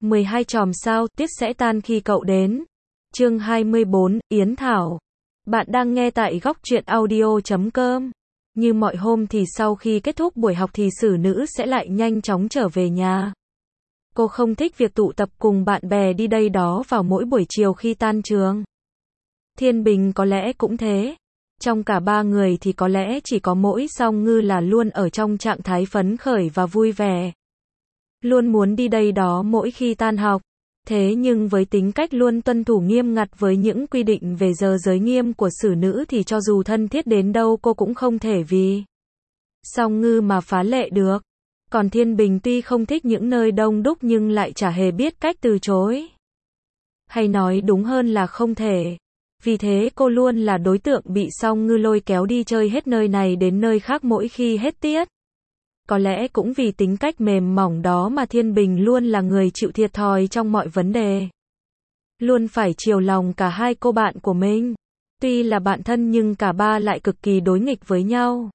12 chòm sao, tuyết sẽ tan khi cậu đến. Chương 24, Yến Thảo. Bạn đang nghe tại góc truyện audio.com. Như mọi hôm thì sau khi kết thúc buổi học thì Sử Nữ sẽ lại nhanh chóng trở về nhà. Cô không thích việc tụ tập cùng bạn bè đi đây đó vào mỗi buổi chiều khi tan trường. Thiên Bình có lẽ cũng thế. Trong cả ba người thì có lẽ chỉ có mỗi Song Ngư là luôn ở trong trạng thái phấn khởi và vui vẻ. Luôn muốn đi đây đó mỗi khi tan học. Thế nhưng với tính cách luôn tuân thủ nghiêm ngặt với những quy định về giờ giới nghiêm của Sử Nữ thì cho dù thân thiết đến đâu cô cũng không thể vì Song Ngư mà phá lệ được. Còn Thiên Bình tuy không thích những nơi đông đúc nhưng lại chả hề biết cách từ chối. Hay nói đúng hơn là không thể. Vì thế cô luôn là đối tượng bị Song Ngư lôi kéo đi chơi hết nơi này đến nơi khác mỗi khi hết tiết. Có lẽ cũng vì tính cách mềm mỏng đó mà Thiên Bình luôn là người chịu thiệt thòi trong mọi vấn đề. Luôn phải chiều lòng cả hai cô bạn của mình. Tuy là bạn thân nhưng cả ba lại cực kỳ đối nghịch với nhau.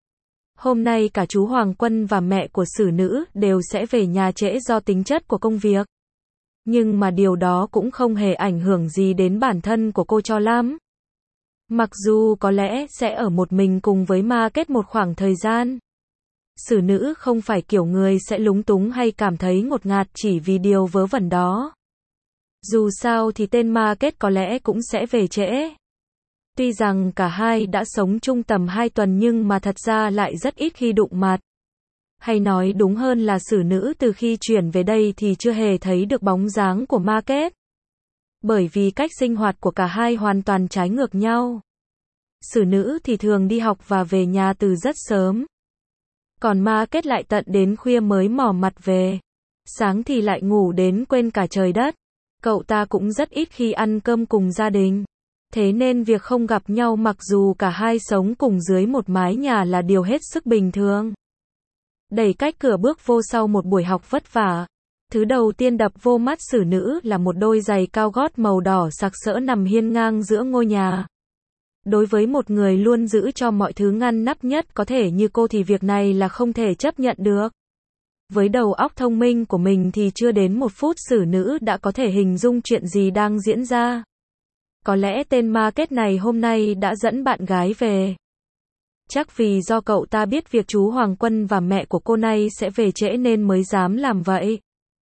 Hôm nay cả chú Hoàng Quân và mẹ của Sử Nữ đều sẽ về nhà trễ do tính chất của công việc. Nhưng mà điều đó cũng không hề ảnh hưởng gì đến bản thân của cô cho lắm. Mặc dù có lẽ sẽ ở một mình cùng với Ma Kết một khoảng thời gian. Sử Nữ không phải kiểu người sẽ lúng túng hay cảm thấy ngột ngạt chỉ vì điều vớ vẩn đó. Dù sao thì tên Ma Kết có lẽ cũng sẽ về trễ. Tuy rằng cả hai đã sống chung tầm 2 tuần nhưng mà thật ra lại rất ít khi đụng mặt. Hay nói đúng hơn là Sử Nữ từ khi chuyển về đây thì chưa hề thấy được bóng dáng của Ma Kết. Bởi vì cách sinh hoạt của cả hai hoàn toàn trái ngược nhau. Sử Nữ thì thường đi học và về nhà từ rất sớm. Còn Ma Kết lại tận đến khuya mới mò mặt về. Sáng thì lại ngủ đến quên cả trời đất. Cậu ta cũng rất ít khi ăn cơm cùng gia đình. Thế nên việc không gặp nhau mặc dù cả hai sống cùng dưới một mái nhà là điều hết sức bình thường. Đẩy cách cửa bước vô sau một buổi học vất vả. Thứ đầu tiên đập vô mắt Sử Nữ là một đôi giày cao gót màu đỏ sặc sỡ nằm hiên ngang giữa ngôi nhà. Đối với một người luôn giữ cho mọi thứ ngăn nắp nhất có thể như cô thì việc này là không thể chấp nhận được. Với đầu óc thông minh của mình thì chưa đến một phút Sử Nữ đã có thể hình dung chuyện gì đang diễn ra. Có lẽ tên Ma Kết này hôm nay đã dẫn bạn gái về. Chắc vì do cậu ta biết việc chú Hoàng Quân và mẹ của cô này sẽ về trễ nên mới dám làm vậy.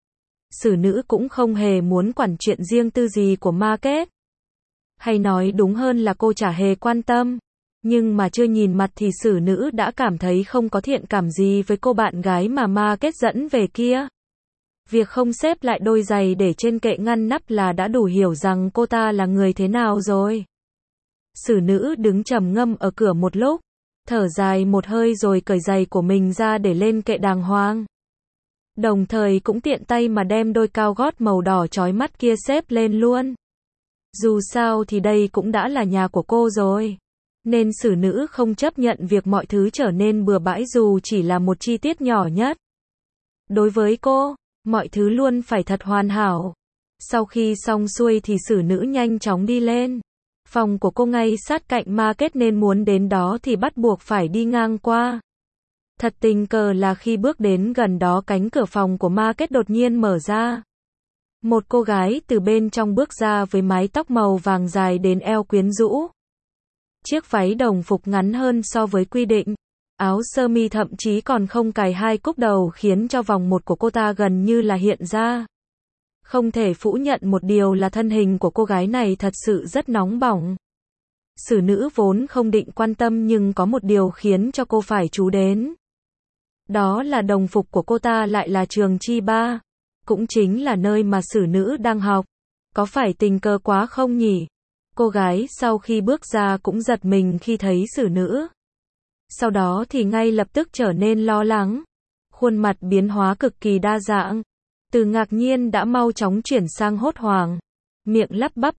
Sử Nữ cũng không hề muốn quản chuyện riêng tư gì của Ma Kết. Hay nói đúng hơn là cô chả hề quan tâm. Nhưng mà chưa nhìn mặt thì Sử Nữ đã cảm thấy không có thiện cảm gì với cô bạn gái mà Ma Kết dẫn về kia. Việc không xếp lại đôi giày để trên kệ ngăn nắp là đã đủ hiểu rằng cô ta là người thế nào rồi. Sử Nữ đứng trầm ngâm ở cửa một lúc, thở dài một hơi rồi cởi giày của mình ra để lên kệ đàng hoàng. Đồng thời cũng tiện tay mà đem đôi cao gót màu đỏ chói mắt kia xếp lên luôn. Dù sao thì đây cũng đã là nhà của cô rồi. Nên Sử Nữ không chấp nhận việc mọi thứ trở nên bừa bãi dù chỉ là một chi tiết nhỏ nhất. Đối với cô, mọi thứ luôn phải thật hoàn hảo. Sau khi xong xuôi thì Sử Nữ nhanh chóng đi lên. Phòng của cô ngay sát cạnh Ma Kết nên muốn đến đó thì bắt buộc phải đi ngang qua. Thật tình cờ là khi bước đến gần đó cánh cửa phòng của Ma Kết đột nhiên mở ra. Một cô gái từ bên trong bước ra với mái tóc màu vàng dài đến eo quyến rũ. Chiếc váy đồng phục ngắn hơn so với quy định. Áo sơ mi thậm chí còn không cài hai cúc đầu khiến cho vòng một của cô ta gần như là hiện ra. Không thể phủ nhận một điều là thân hình của cô gái này thật sự rất nóng bỏng. Sử Nữ vốn không định quan tâm nhưng có một điều khiến cho cô phải chú đến. Đó là đồng phục của cô ta lại là trường Chi Ba. Cũng chính là nơi mà Sử Nữ đang học. Có phải tình cờ quá không nhỉ? Cô gái sau khi bước ra cũng giật mình khi thấy Sử Nữ. Sau đó thì ngay lập tức trở nên lo lắng. Khuôn mặt biến hóa cực kỳ đa dạng. Từ ngạc nhiên đã mau chóng chuyển sang hốt hoảng. Miệng lắp bắp,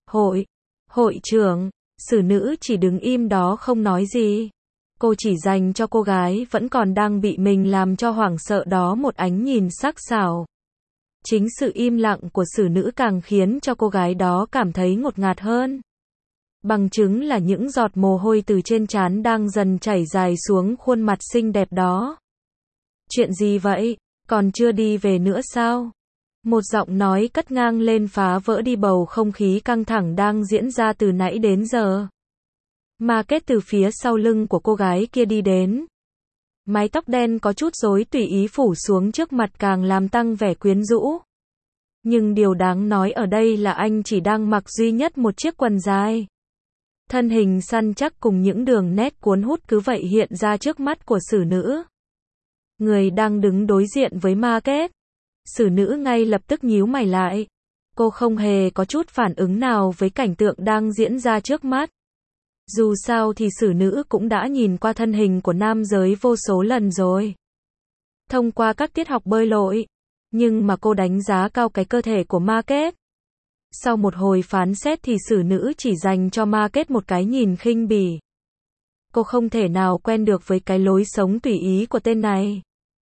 hội trưởng. Sử Nữ chỉ đứng im đó không nói gì. Cô chỉ dành cho cô gái vẫn còn đang bị mình làm cho hoảng sợ đó một ánh nhìn sắc sảo. Chính sự im lặng của Sử Nữ càng khiến cho cô gái đó cảm thấy ngột ngạt hơn. Bằng chứng là những giọt mồ hôi từ trên trán đang dần chảy dài xuống khuôn mặt xinh đẹp đó. Chuyện gì vậy? Còn chưa đi về nữa sao? Một giọng nói cất ngang lên phá vỡ đi bầu không khí căng thẳng đang diễn ra từ nãy đến giờ. Market từ phía sau lưng của cô gái kia đi đến. Mái tóc đen có chút rối tùy ý phủ xuống trước mặt càng làm tăng vẻ quyến rũ. Nhưng điều đáng nói ở đây là anh chỉ đang mặc duy nhất một chiếc quần dài. Thân hình săn chắc cùng những đường nét cuốn hút cứ vậy hiện ra trước mắt của xử nữ. Người đang đứng đối diện với Market. Xử nữ ngay lập tức nhíu mày lại. Cô không hề có chút phản ứng nào với cảnh tượng đang diễn ra trước mắt. Dù sao thì xử nữ cũng đã nhìn qua thân hình của nam giới vô số lần rồi. Thông qua các tiết học bơi lội. Nhưng mà cô đánh giá cao cái cơ thể của Market. Sau một hồi phán xét thì xử nữ chỉ dành cho Market một cái nhìn khinh bỉ. Cô không thể nào quen được với cái lối sống tùy ý của tên này.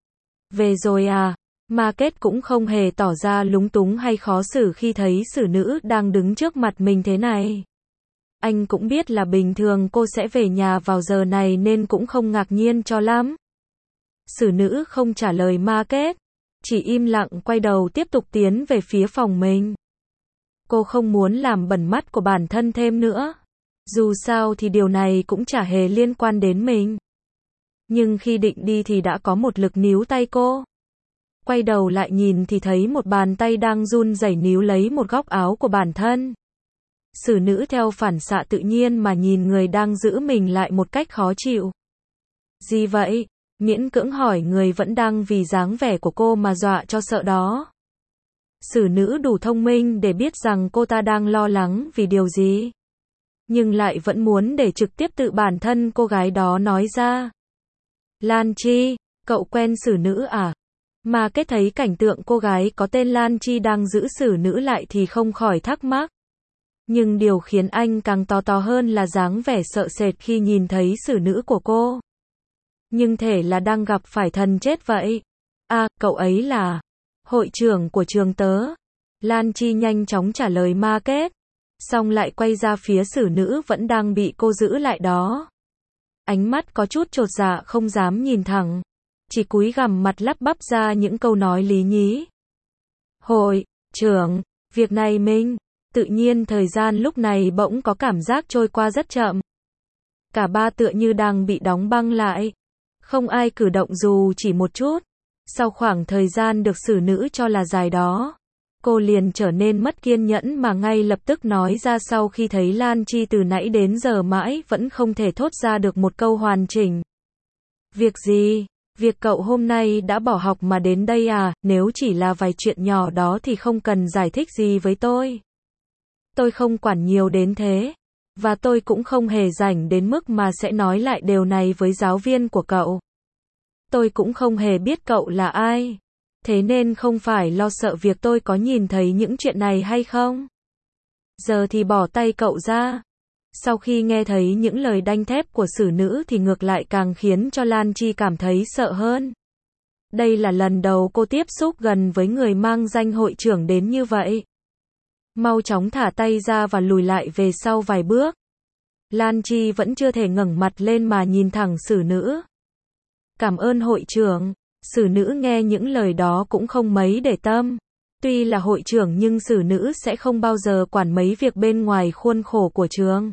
Về rồi à? Market cũng không hề tỏ ra lúng túng hay khó xử khi thấy xử nữ đang đứng trước mặt mình thế này. Anh cũng biết là bình thường cô sẽ về nhà vào giờ này nên cũng không ngạc nhiên cho lắm. Xử nữ không trả lời Market, chỉ im lặng quay đầu tiếp tục tiến về phía phòng mình. Cô không muốn làm bẩn mắt của bản thân thêm nữa. Dù sao thì điều này cũng chả hề liên quan đến mình. Nhưng khi định đi thì đã có một lực níu tay cô. Quay đầu lại nhìn thì thấy một bàn tay đang run rẩy níu lấy một góc áo của bản thân. Xử nữ theo phản xạ tự nhiên mà nhìn người đang giữ mình lại một cách khó chịu. Gì vậy? Miễn cưỡng hỏi người vẫn đang vì dáng vẻ của cô mà dọa cho sợ đó. Xử nữ đủ thông minh để biết rằng cô ta đang lo lắng vì điều gì. Nhưng lại vẫn muốn để trực tiếp tự bản thân cô gái đó nói ra. Lan Chi, cậu quen xử nữ à? Mà kết thấy cảnh tượng cô gái có tên Lan Chi đang giữ xử nữ lại thì không khỏi thắc mắc. Nhưng điều khiến anh càng tò hơn là dáng vẻ sợ sệt khi nhìn thấy xử nữ của cô. Nhưng thể là đang gặp phải thần chết vậy. À, cậu ấy là hội trưởng của trường tớ. Lan Chi nhanh chóng trả lời Market. Xong lại quay ra phía xử nữ vẫn đang bị cô giữ lại đó. Ánh mắt có chút chột dạ không dám nhìn thẳng. Chỉ cúi gằm mặt lắp bắp ra những câu nói lý nhí. Hội trưởng, việc này mình. Tự nhiên thời gian lúc này bỗng có cảm giác trôi qua rất chậm. Cả ba tựa như đang bị đóng băng lại. Không ai cử động dù chỉ một chút. Sau khoảng thời gian được xử nữ cho là dài đó, cô liền trở nên mất kiên nhẫn mà ngay lập tức nói ra sau khi thấy Lan Chi từ nãy đến giờ mãi vẫn không thể thốt ra được một câu hoàn chỉnh. Việc gì? Việc cậu hôm nay đã bỏ học mà đến đây à? Nếu chỉ là vài chuyện nhỏ đó thì không cần giải thích gì với tôi. Tôi không quản nhiều đến thế. Và tôi cũng không hề rảnh đến mức mà sẽ nói lại điều này với giáo viên của cậu. Tôi cũng không hề biết cậu là ai. Thế nên không phải lo sợ việc tôi có nhìn thấy những chuyện này hay không. Giờ thì bỏ tay cậu ra. Sau khi nghe thấy những lời đanh thép của xử nữ thì ngược lại càng khiến cho Lan Chi cảm thấy sợ hơn. Đây là lần đầu cô tiếp xúc gần với người mang danh hội trưởng đến như vậy. Mau chóng thả tay ra và lùi lại về sau vài bước. Lan Chi vẫn chưa thể ngẩng mặt lên mà nhìn thẳng xử nữ. Cảm ơn hội trưởng. Xử nữ nghe những lời đó cũng không mấy để tâm. Tuy là hội trưởng nhưng xử nữ sẽ không bao giờ quản mấy việc bên ngoài khuôn khổ của trường.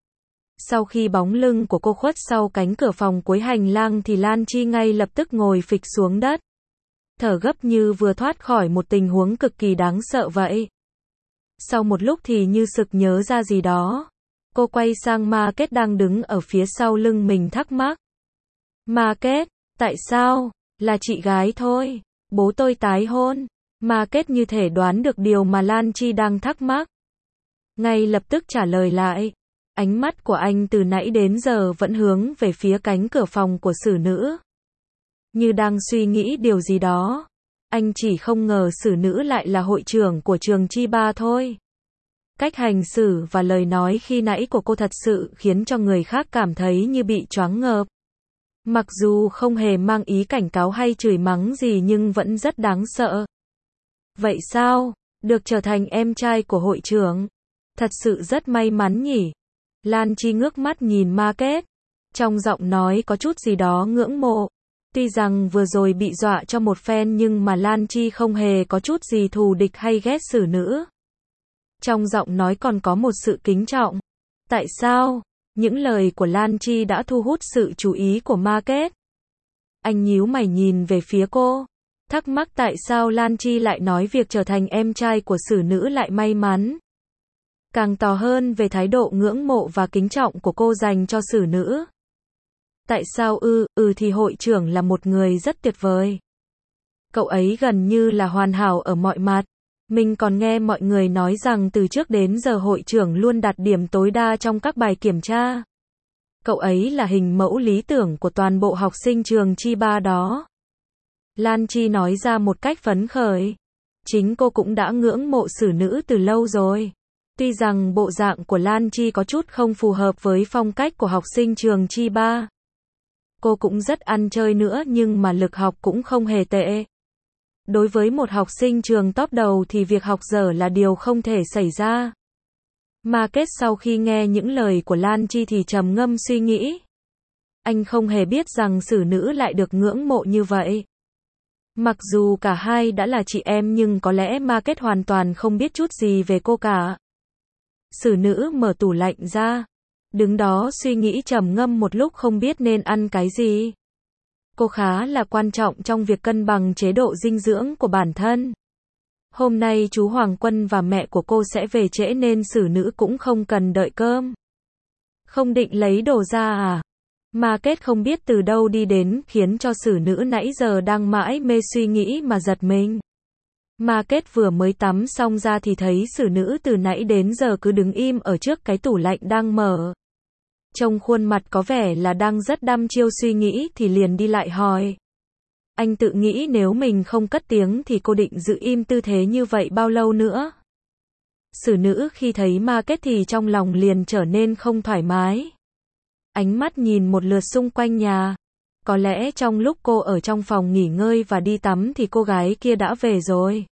Sau khi bóng lưng của cô khuất sau cánh cửa phòng cuối hành lang thì Lan Chi ngay lập tức ngồi phịch xuống đất. Thở gấp như vừa thoát khỏi một tình huống cực kỳ đáng sợ vậy. Sau một lúc thì như sực nhớ ra gì đó. Cô quay sang Market đang đứng ở phía sau lưng mình thắc mắc. Market, tại sao? Là chị gái thôi. Bố tôi tái hôn. Market như thể đoán được điều mà Lan Chi đang thắc mắc. Ngay lập tức trả lời lại. Ánh mắt của anh từ nãy đến giờ vẫn hướng về phía cánh cửa phòng của xử nữ. Như đang suy nghĩ điều gì đó. Anh chỉ không ngờ xử nữ lại là hội trưởng của trường Chi Ba thôi. Cách hành xử và lời nói khi nãy của cô thật sự khiến cho người khác cảm thấy như bị choáng ngợp. Mặc dù không hề mang ý cảnh cáo hay chửi mắng gì nhưng vẫn rất đáng sợ. Vậy sao? Được trở thành em trai của hội trưởng. Thật sự rất may mắn nhỉ? Lan Chi ngước mắt nhìn Market. Trong giọng nói có chút gì đó ngưỡng mộ. Tuy rằng vừa rồi bị dọa cho một phen nhưng mà Lan Chi không hề có chút gì thù địch hay ghét xử nữ. Trong giọng nói còn có một sự kính trọng. Tại sao? Những lời của Lan Chi đã thu hút sự chú ý của Ma Kết. Anh nhíu mày nhìn về phía cô. Thắc mắc tại sao Lan Chi lại nói việc trở thành em trai của xử nữ lại may mắn. Càng tỏ hơn về thái độ ngưỡng mộ và kính trọng của cô dành cho xử nữ. Tại sao thì hội trưởng là một người rất tuyệt vời. Cậu ấy gần như là hoàn hảo ở mọi mặt. Mình còn nghe mọi người nói rằng từ trước đến giờ hội trưởng luôn đạt điểm tối đa trong các bài kiểm tra. Cậu ấy là hình mẫu lý tưởng của toàn bộ học sinh trường Chi Ba đó. Lan Chi nói ra một cách phấn khởi. Chính cô cũng đã ngưỡng mộ xử nữ từ lâu rồi. Tuy rằng bộ dạng của Lan Chi có chút không phù hợp với phong cách của học sinh trường Chi Ba. Cô cũng rất ăn chơi nữa nhưng mà lực học cũng không hề tệ. Đối với một học sinh trường top đầu thì việc học dở là điều không thể xảy ra. Ma Kết sau khi nghe những lời của Lan Chi thì trầm ngâm suy nghĩ. Anh không hề biết rằng xử nữ lại được ngưỡng mộ như vậy. Mặc dù cả hai đã là chị em nhưng có lẽ Ma Kết hoàn toàn không biết chút gì về cô cả. Xử nữ mở tủ lạnh ra. Đứng đó suy nghĩ trầm ngâm một lúc không biết nên ăn cái gì. Cô khá là quan trọng trong việc cân bằng chế độ dinh dưỡng của bản thân. Hôm nay chú Hoàng Quân và mẹ của cô sẽ về trễ nên xử nữ cũng không cần đợi cơm. Không định lấy đồ ra à? Ma Kết không biết từ đâu đi đến khiến cho xử nữ nãy giờ đang mãi mê suy nghĩ mà giật mình. Ma Kết vừa mới tắm xong ra thì thấy xử nữ từ nãy đến giờ cứ đứng im ở trước cái tủ lạnh đang mở. Trông khuôn mặt có vẻ là đang rất đăm chiêu suy nghĩ thì liền đi lại hỏi. Anh tự nghĩ nếu mình không cất tiếng thì cô định giữ im tư thế như vậy bao lâu nữa? Xử nữ khi thấy Ma Kết thì trong lòng liền trở nên không thoải mái. Ánh mắt nhìn một lượt xung quanh nhà. Có lẽ trong lúc cô ở trong phòng nghỉ ngơi và đi tắm thì cô gái kia đã về rồi.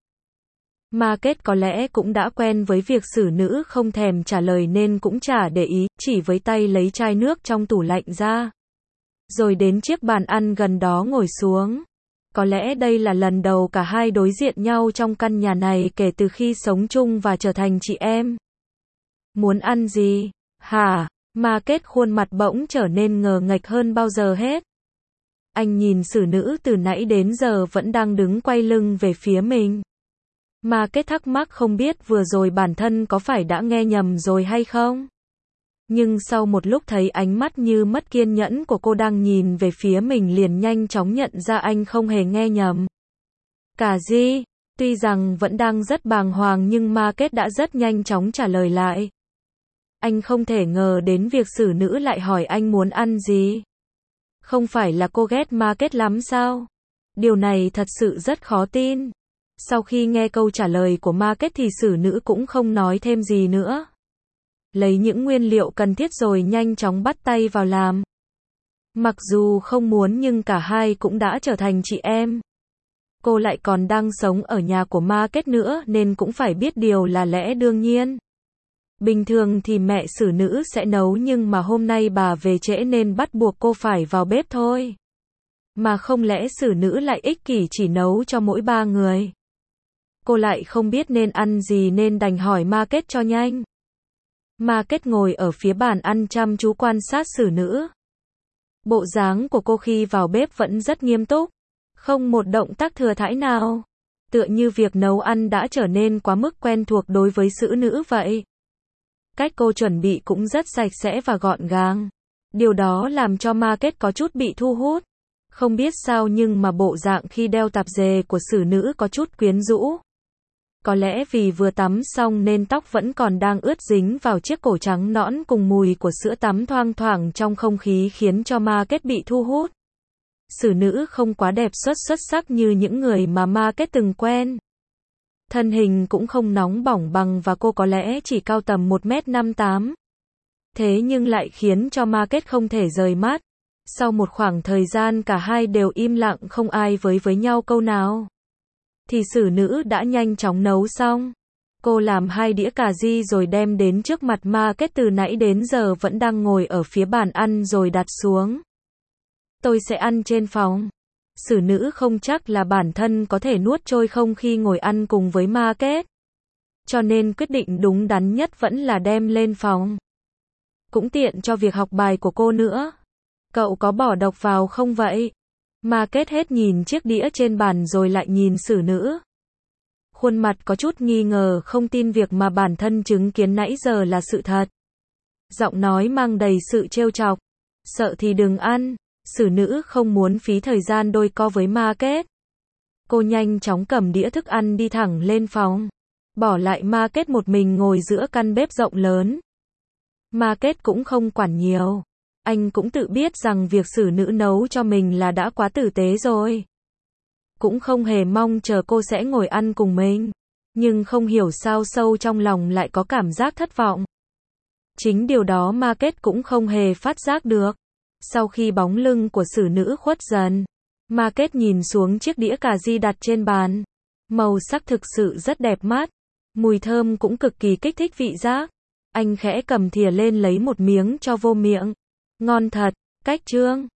Ma Kết có lẽ cũng đã quen với việc xử nữ không thèm trả lời nên cũng chả để ý, chỉ với tay lấy chai nước trong tủ lạnh ra. Rồi đến chiếc bàn ăn gần đó ngồi xuống. Có lẽ đây là lần đầu cả hai đối diện nhau trong căn nhà này kể từ khi sống chung và trở thành chị em. Muốn ăn gì? Hả? Ma Kết khuôn mặt bỗng trở nên ngờ nghệch hơn bao giờ hết. Anh nhìn xử nữ từ nãy đến giờ vẫn đang đứng quay lưng về phía mình. Ma Kết thắc mắc không biết vừa rồi bản thân có phải đã nghe nhầm rồi hay không. Nhưng sau một lúc thấy ánh mắt như mất kiên nhẫn của cô đang nhìn về phía mình liền nhanh chóng nhận ra anh không hề nghe nhầm. Cả gì? Tuy rằng vẫn đang rất bàng hoàng nhưng Ma Kết đã rất nhanh chóng trả lời lại. Anh không thể ngờ đến việc xử nữ lại hỏi anh muốn ăn gì. Không phải là cô ghét Ma Kết lắm sao? Điều này thật sự rất khó tin. Sau khi nghe câu trả lời của Ma Kết thì xử nữ cũng không nói thêm gì nữa. Lấy những nguyên liệu cần thiết rồi nhanh chóng bắt tay vào làm. Mặc dù không muốn nhưng cả hai cũng đã trở thành chị em. Cô lại còn đang sống ở nhà của Ma Kết nữa nên cũng phải biết điều là lẽ đương nhiên. Bình thường thì mẹ xử nữ sẽ nấu nhưng mà hôm nay bà về trễ nên bắt buộc cô phải vào bếp thôi. Mà không lẽ xử nữ lại ích kỷ chỉ nấu cho mỗi 3 người. Cô lại không biết nên ăn gì nên đành hỏi Ma Kết cho nhanh. Ma Kết ngồi ở phía bàn ăn chăm chú quan sát xử nữ. Bộ dáng của cô khi vào bếp vẫn rất nghiêm túc. Không một động tác thừa thãi nào. Tựa như việc nấu ăn đã trở nên quá mức quen thuộc đối với xử nữ vậy. Cách cô chuẩn bị cũng rất sạch sẽ và gọn gàng. Điều đó làm cho Ma Kết có chút bị thu hút. Không biết sao nhưng mà bộ dạng khi đeo tạp dề của xử nữ có chút quyến rũ. Có lẽ vì vừa tắm xong nên tóc vẫn còn đang ướt dính vào chiếc cổ trắng nõn cùng mùi của sữa tắm thoang thoảng trong không khí khiến cho Ma Kết bị thu hút. Xử nữ không quá đẹp xuất sắc như những người mà Ma Kết từng quen. Thân hình cũng không nóng bỏng bằng và cô có lẽ chỉ cao tầm 1m58. Thế nhưng lại khiến cho Ma Kết không thể rời mắt. Sau một khoảng thời gian cả hai đều im lặng không ai với nhau câu nào. Thì xử nữ đã nhanh chóng nấu xong. Cô làm 2 đĩa cà ri rồi đem đến trước mặt Ma Kết từ nãy đến giờ vẫn đang ngồi ở phía bàn ăn rồi đặt xuống. Tôi sẽ ăn trên phòng. Xử nữ không chắc là bản thân có thể nuốt trôi không khi ngồi ăn cùng với Market. Cho nên quyết định đúng đắn nhất vẫn là đem lên phòng. Cũng tiện cho việc học bài của cô nữa. Cậu có bỏ độc vào không vậy? Market hết nhìn chiếc đĩa trên bàn rồi lại nhìn xử nữ. Khuôn mặt có chút nghi ngờ, không tin việc mà bản thân chứng kiến nãy giờ là sự thật. Giọng nói mang đầy sự trêu chọc. Sợ thì đừng ăn. Xử nữ không muốn phí thời gian đôi co với Market. Cô nhanh chóng cầm đĩa thức ăn đi thẳng lên phòng. Bỏ lại Market một mình ngồi giữa căn bếp rộng lớn. Market cũng không quản nhiều. Anh cũng tự biết rằng việc xử nữ nấu cho mình là đã quá tử tế rồi. Cũng không hề mong chờ cô sẽ ngồi ăn cùng mình. Nhưng không hiểu sao sâu trong lòng lại có cảm giác thất vọng. Chính điều đó Market cũng không hề phát giác được. Sau khi bóng lưng của xử nữ khuất dần, Market nhìn xuống chiếc đĩa cà ri đặt trên bàn. Màu sắc thực sự rất đẹp mắt. Mùi thơm cũng cực kỳ kích thích vị giác. Anh khẽ cầm thìa lên lấy một miếng cho vô miệng. Ngon thật. Cách chương